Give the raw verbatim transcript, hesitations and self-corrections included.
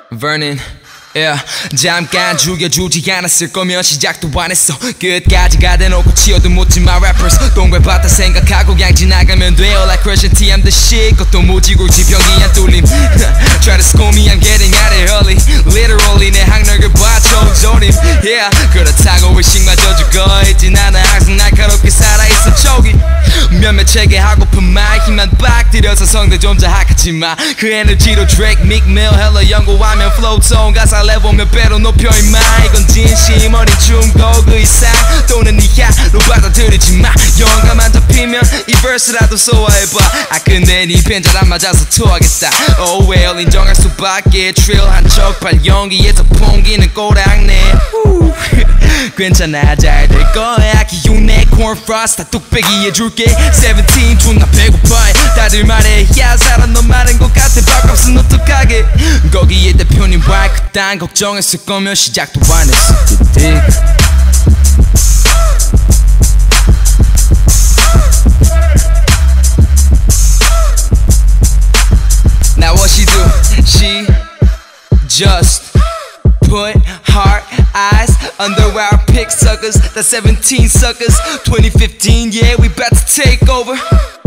Vernon, yeah. 잠깐 죽여주지 않았을 거면 시작도 안 했어. 끝까지 가대놓고 치어도 묻지 마 rappers. 동굴바다 생각하고 그냥 지나가면 돼요. Like Christian T, I'm the shit. 것도 무지고 지평이 안 뚫림. Try to school me, I'm getting out of early. Literally 내 학력을 봐 조조림. Yeah, 그렇다고 의식마저 죽어있진 않아. 항상 날카롭게 살아있어 저기. 몇몇 체계하고픈 말 힘만 빡 들여서 성대 좀 자학하지 마. 그 에너지로 Drake, Meek Mill 헬러 연구하면 flow tone 가사 레벨몇 배로 높여 임마. 이건 진심 어린 춤도 그 이상 또는 이하로 받아들이지 마. 영감만 잡히면 이 verse라도 소화해봐. 아 근데 니 펜 잘 안 맞아서 토하겠다. Oh well 인정할 수밖에. 트릴한 척발 연기에서 풍기는 꼬랑내. 괜찮아 잘 될 거야. 기운내 corn frost 다 뚝배기 해줄게. 세븐틴 존나 배고파. 다들 말해 야 사람 너 많은 것 같아. 밥값은 어떡하게. 거기에 대표님 와 그딴 걱정했을 거면 시작도 안 했어. dig. Now what she do? She just put heart eyes under our pick suckers. The seventeen suckers. twenty fifteen, yeah, we about to take over.